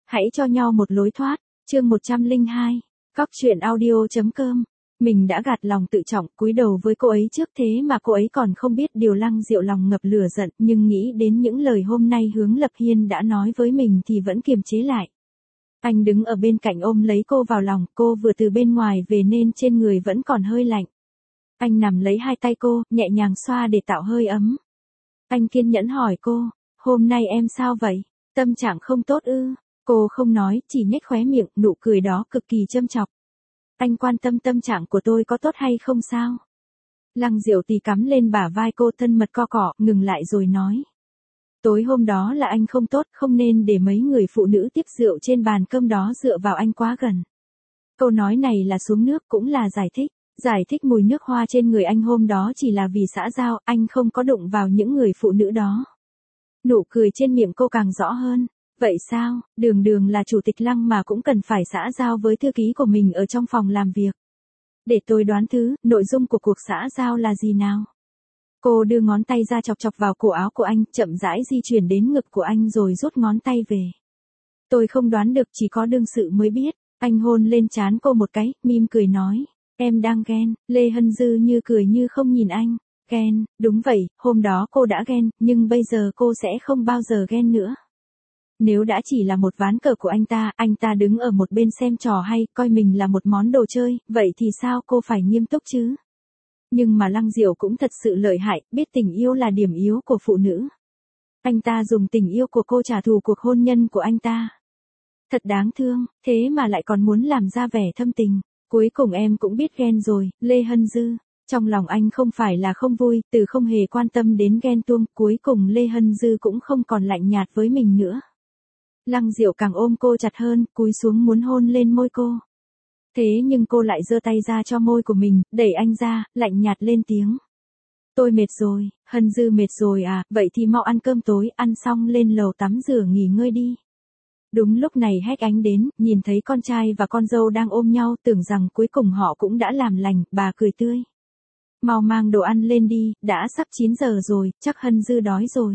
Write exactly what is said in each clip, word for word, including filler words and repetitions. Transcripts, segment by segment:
Hãy cho nhau một lối thoát, chương một trăm lẻ hai, Cóc truyện audio.com. Mình đã gạt lòng tự trọng, cúi đầu với cô ấy trước thế mà cô ấy còn không biết điều. Lăng Diệu lòng ngập lửa giận, nhưng nghĩ đến những lời hôm nay Hướng Lập Hiên đã nói với mình thì vẫn kiềm chế lại. Anh đứng ở bên cạnh ôm lấy cô vào lòng, cô vừa từ bên ngoài về nên trên người vẫn còn hơi lạnh. Anh nằm lấy hai tay cô, nhẹ nhàng xoa để tạo hơi ấm. Anh kiên nhẫn hỏi cô, hôm nay em sao vậy? Tâm trạng không tốt ư? Cô không nói, chỉ nhếch khóe miệng, nụ cười đó cực kỳ châm chọc. Anh quan tâm tâm trạng của tôi có tốt hay không sao? Lăng Diệu tì cắm lên bả vai cô, thân mật co cọ, ngừng lại rồi nói. Tối hôm đó là anh không tốt, không nên để mấy người phụ nữ tiếp rượu trên bàn cơm đó dựa vào anh quá gần. Câu nói này là xuống nước, cũng là giải thích. Giải thích mùi nước hoa trên người anh hôm đó chỉ là vì xã giao, anh không có đụng vào những người phụ nữ đó. Nụ cười trên miệng cô càng rõ hơn. Vậy sao, đường đường là chủ tịch Lăng mà cũng cần phải xã giao với thư ký của mình ở trong phòng làm việc. Để tôi đoán thứ, nội dung của cuộc xã giao là gì nào? Cô đưa ngón tay ra chọc chọc vào cổ áo của anh, chậm rãi di chuyển đến ngực của anh rồi rút ngón tay về. Tôi không đoán được, chỉ có đương sự mới biết. Anh hôn lên trán cô một cái, mỉm cười nói. Em đang ghen. Lê Hân Dư như cười như không nhìn anh. Ghen, đúng vậy, hôm đó cô đã ghen, nhưng bây giờ cô sẽ không bao giờ ghen nữa. Nếu đã chỉ là một ván cờ của anh ta, anh ta đứng ở một bên xem trò hay, coi mình là một món đồ chơi, vậy thì sao cô phải nghiêm túc chứ? Nhưng mà Lăng Diệu cũng thật sự lợi hại, biết tình yêu là điểm yếu của phụ nữ. Anh ta dùng tình yêu của cô trả thù cuộc hôn nhân của anh ta. Thật đáng thương, thế mà lại còn muốn làm ra vẻ thâm tình. Cuối cùng em cũng biết ghen rồi, Lê Hân Dư. Trong lòng anh không phải là không vui, từ không hề quan tâm đến ghen tuông, cuối cùng Lê Hân Dư cũng không còn lạnh nhạt với mình nữa. Lăng Diệu càng ôm cô chặt hơn, cúi xuống muốn hôn lên môi cô. Thế nhưng cô lại giơ tay ra cho môi của mình, đẩy anh ra, lạnh nhạt lên tiếng. Tôi mệt rồi. Hân Dư mệt rồi à, vậy thì mau ăn cơm tối, ăn xong lên lầu tắm rửa nghỉ ngơi đi. Đúng lúc này Hách Ánh đến, nhìn thấy con trai và con dâu đang ôm nhau, tưởng rằng cuối cùng họ cũng đã làm lành, bà cười tươi. Mau mang đồ ăn lên đi, đã sắp chín giờ rồi, chắc Hân Dư đói rồi.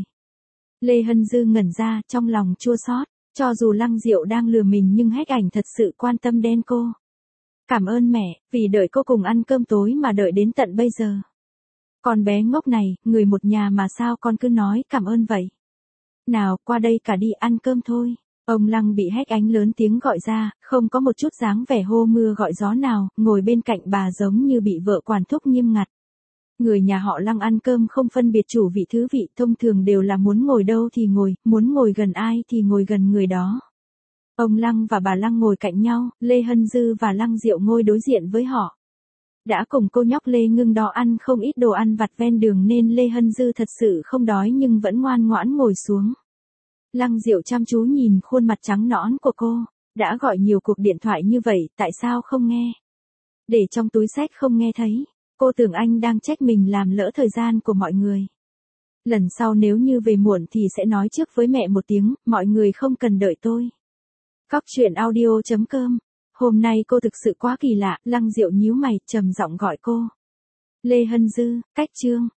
Lê Hân Dư ngẩn ra, trong lòng chua xót. Cho dù Lăng Diệu đang lừa mình nhưng Hách Ảnh thật sự quan tâm đến cô. Cảm ơn mẹ, vì đợi cô cùng ăn cơm tối mà đợi đến tận bây giờ. Con bé ngốc này, người một nhà mà sao con cứ nói cảm ơn vậy? Nào, qua đây cả đi ăn cơm thôi. Ông Lăng bị Hách Ánh lớn tiếng gọi ra, không có một chút dáng vẻ hô mưa gọi gió nào, ngồi bên cạnh bà giống như bị vợ quản thúc nghiêm ngặt. Người nhà họ Lăng ăn cơm không phân biệt chủ vị thứ vị, thông thường đều là muốn ngồi đâu thì ngồi, muốn ngồi gần ai thì ngồi gần người đó. Ông Lăng và bà Lăng ngồi cạnh nhau, Lê Hân Dư và Lăng Diệu ngồi đối diện với họ. Đã cùng cô nhóc Lê Ngưng đó ăn không ít đồ ăn vặt ven đường nên Lê Hân Dư thật sự không đói nhưng vẫn ngoan ngoãn ngồi xuống. Lăng Diệu chăm chú nhìn khuôn mặt trắng nõn của cô, đã gọi nhiều cuộc điện thoại như vậy, tại sao không nghe? Để trong túi xách không nghe thấy. Cô tưởng anh đang trách mình làm lỡ thời gian của mọi người. Lần sau nếu như về muộn thì sẽ nói trước với mẹ một tiếng, mọi người không cần đợi tôi. Cóc truyện audio.com. Hôm nay cô thực sự quá kỳ lạ, Lăng Diệu nhíu mày, trầm giọng gọi cô. Lê Hân Dư, cách chương.